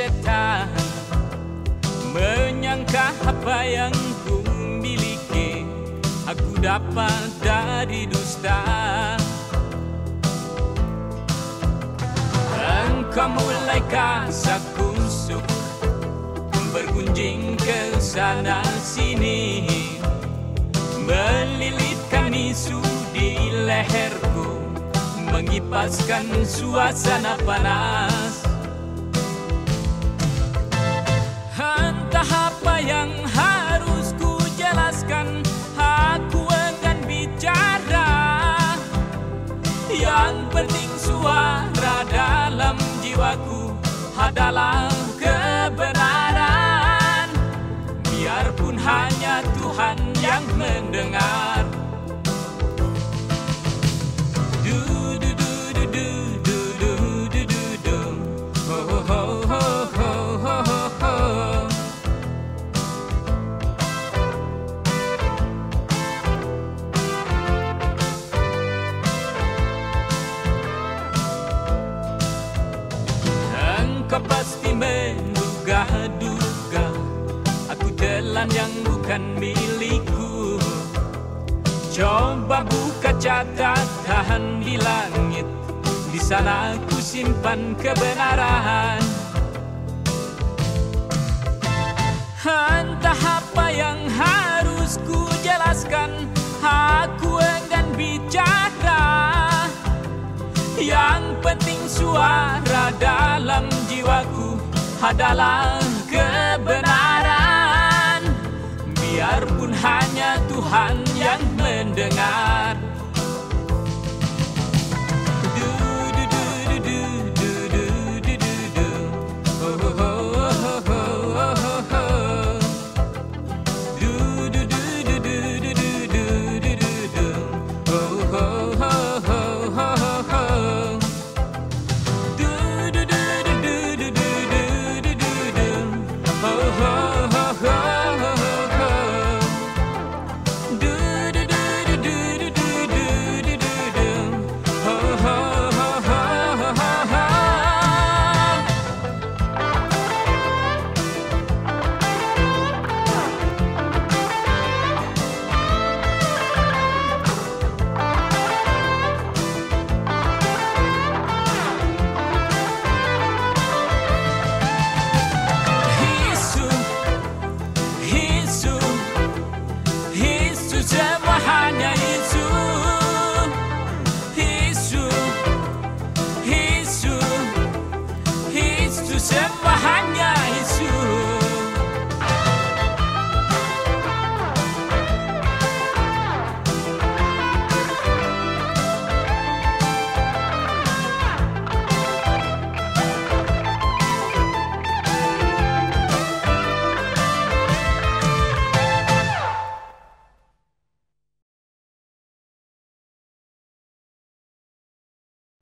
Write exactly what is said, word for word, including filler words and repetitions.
setan, menyangka apa yang ku miliki aku dapat dari dusta. Engkau mulai kasak kusuk, bergunjing ke sana sini, melilitkan isu di leherku, mengipaskan suasana panas. Entah apa yang harus ku jelaskan, aku enggan bicara. Yang penting suara dalam jiwaku adalah kebenaran. Biarpun hanya Tuhan yang mendengar. Kau pasti menduga-duga aku telan yang bukan milikku. Coba buka catatan di langit, di sana aku simpan kebenaran. Entah apa yang harus ku jelaskan, aku enggan bicara. Yang penting suara dalam jiwaku adalah kebenaran. Biarpun hanya Tuhan yang mendengar.